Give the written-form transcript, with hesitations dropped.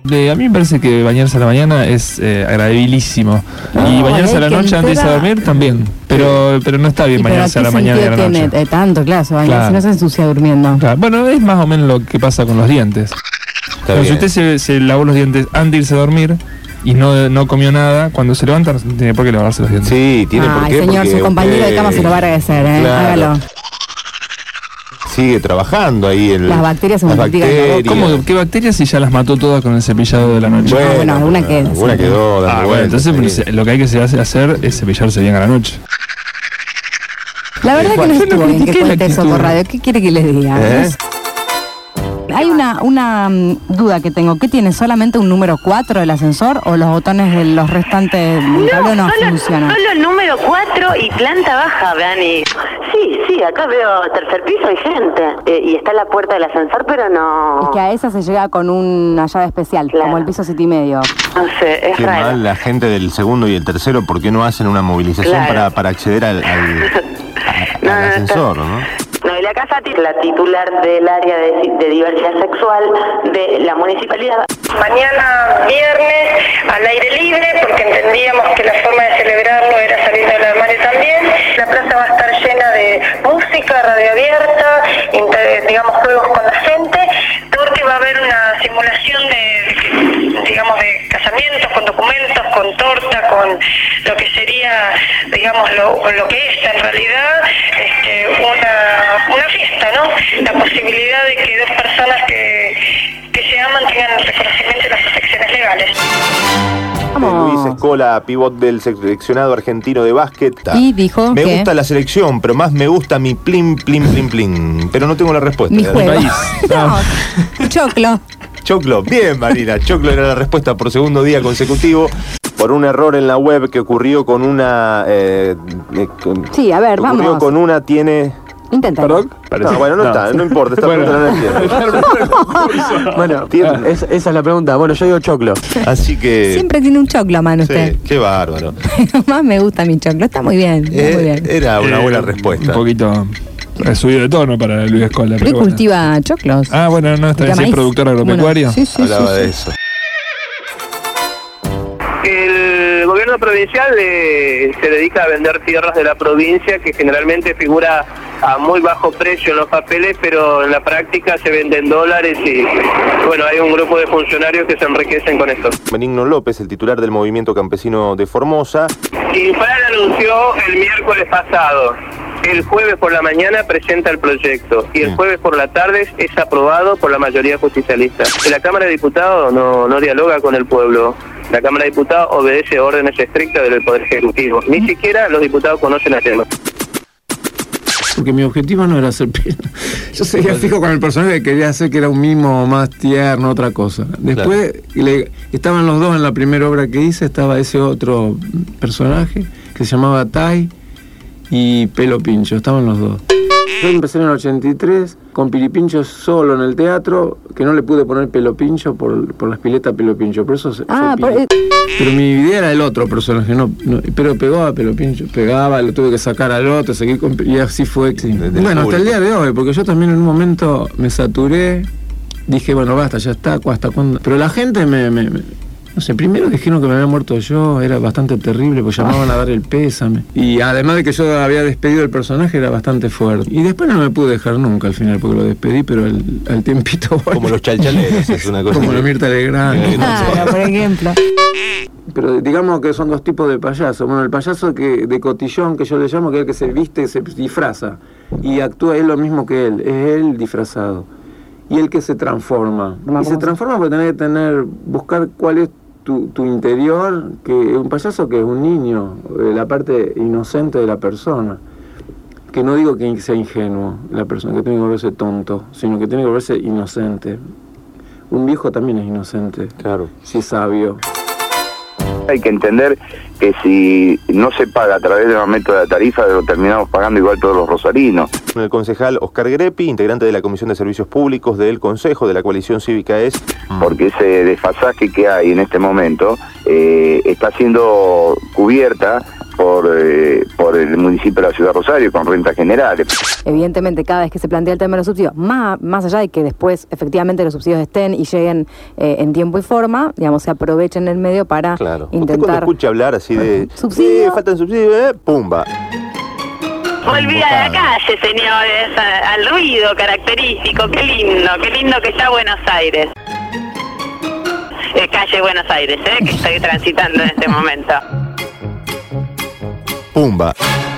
A mí me parece que bañarse a la mañana es agradabilísimo. Y bañarse a la noche antes de dormir también. Pero no está bien bañarse a la mañana y a la noche. Tiene tanto, claro, se baña, si no se ensucia durmiendo. Claro. Bueno, es más o menos lo que pasa con los dientes. Si usted se lavó los dientes antes de irse a dormir y no comió nada, cuando se levanta no tiene por qué lavarse los dientes. Sí, tiene por qué. Señor, su compañero de cama se lo va a agradecer, claro. Hágalo. Sigue trabajando ahí las bacterias se multiplican. ¿Qué bacterias si ya las mató todas con el cepillado de la noche? Bueno, alguna quedó. Alguna quedó. Bueno, entonces lo que hay que hacer es cepillarse bien a la noche. La verdad que no estuvo bien que cuente eso por radio. ¿Qué quiere que le diga? Hay una duda que tengo. ¿Qué tiene? ¿Solamente un número 4 del ascensor o los botones de los restantes del tablero no funcionan? Solo el número 4 y planta baja, Dani. Sí, acá veo tercer piso, hay gente. Y está la puerta del ascensor, pero no... Es que a esa se llega con una llave especial, claro, como el piso 7 y medio. No sé, es qué raro. mal la gente del segundo y el tercero, ¿por qué no hacen una movilización para acceder al ascensor, no? Noelia Casati, la titular del área de diversidad sexual de la municipalidad. Mañana viernes al aire libre, porque entendíamos que la forma de celebrarlo era saliendo del armario también. La plaza va a estar llena de música, radio abierta, digamos juegos con la gente, porque va a haber una simulación de casamientos, con documentos, con torta, con lo que sería, digamos, lo que es en realidad una fiesta, ¿no? La posibilidad de que dos personas que se aman tengan el reconocimiento y las protecciones legales. Luis Escola, pivot del seleccionado argentino de básquet. Y dijo me gusta la selección, pero más me gusta mi plin. Pero no tengo la respuesta. Mi juego. Choclo. Choclo, bien Marina, Choclo era la respuesta por segundo día consecutivo. Por un error en la web que ocurrió con una... sí, a ver, vamos. Con una tiene... Intenta. ¿Perdón? No, bueno, no importa, esta pregunta no la entiendo. Bueno, esa es la pregunta. Bueno, yo digo choclo. Así que... Siempre tiene un choclo a mano usted. Qué bárbaro. Más me gusta mi choclo, está muy bien. Muy bien. Era una buena respuesta. Un poquito subido de tono para Luis Escola. ¿Qué cultiva choclos? Bueno, no, está bien, es productor agropecuario. Bueno, sí, hablaba de eso. El gobierno provincial se dedica a vender tierras de la provincia, que generalmente figura a muy bajo precio en los papeles, pero en la práctica se venden dólares y bueno, hay un grupo de funcionarios que se enriquecen con esto. Benigno López, el titular del Movimiento Campesino de Formosa. Infran anunció el miércoles pasado. El jueves por la mañana presenta el proyecto y el jueves por la tarde es aprobado por la mayoría justicialista. La Cámara de Diputados no dialoga con el pueblo. La Cámara de Diputados obedece órdenes estrictas del Poder Ejecutivo. Ni siquiera los diputados conocen el tema. Porque mi objetivo no era hacer pena. Yo seguía fijo con el personaje que quería hacer, que era un mimo más tierno, otra cosa. Después estaban los dos en la primera obra que hice, estaba ese otro personaje que se llamaba Tai y Pelo Pincho, estaban los dos. Yo empecé en el 83 con Piripincho solo en el teatro, que no le pude poner Pelo Pincho por las piletas Pelo Pincho, por eso pero mi idea era el otro personaje, pero pegó a Pelo Pincho, pegaba, lo tuve que sacar al otro, seguir y así fue. Bueno, hasta el día de hoy, porque yo también en un momento me saturé, dije, bueno, basta, ya está, ¿hasta cuándo? Pero la gente no sé, primero dijeron que me había muerto yo, era bastante terrible, porque llamaban a dar el pésame. Y además de que yo había despedido el personaje, era bastante fuerte. Y después no me pude dejar nunca al final, porque lo despedí, pero al tiempito... Como los chalchaleros, es una cosa. Como la Mirta Legrand. Claro, por ejemplo. Pero digamos que son dos tipos de payasos. Bueno, el payaso de cotillón, que yo le llamo, que es el que se viste, se disfraza. Y actúa él lo mismo que él, es él disfrazado. Y el que se transforma. Y se transforma porque tenés que buscar cuál es tu interior, que un payaso que es un niño, la parte inocente de la persona. Que no digo que sea ingenuo la persona, que tiene que volverse tonto, sino que tiene que volverse inocente. Un viejo también es inocente, claro, si es sabio. Hay que entender que si no se paga a través de un aumento de la tarifa, lo terminamos pagando igual todos los rosarinos. El concejal Oscar Greppi, integrante de la Comisión de Servicios Públicos del Consejo de la Coalición Cívica es... Porque ese desfasaje que hay en este momento está siendo cubierta por el municipio de la Ciudad de Rosario con rentas generales. evidentemente cada vez que se plantea el tema de los subsidios, más allá de que después efectivamente los subsidios estén y lleguen en tiempo y forma, digamos, se aprovechen el medio para intentar... Usted cuando escucha hablar así de... ¿Subsidio? faltan subsidios, ¡pumba! Volví a la calle, señores, al ruido característico. Qué lindo que está Buenos Aires. Calle Buenos Aires, que estoy transitando en este momento. ¡Pumba!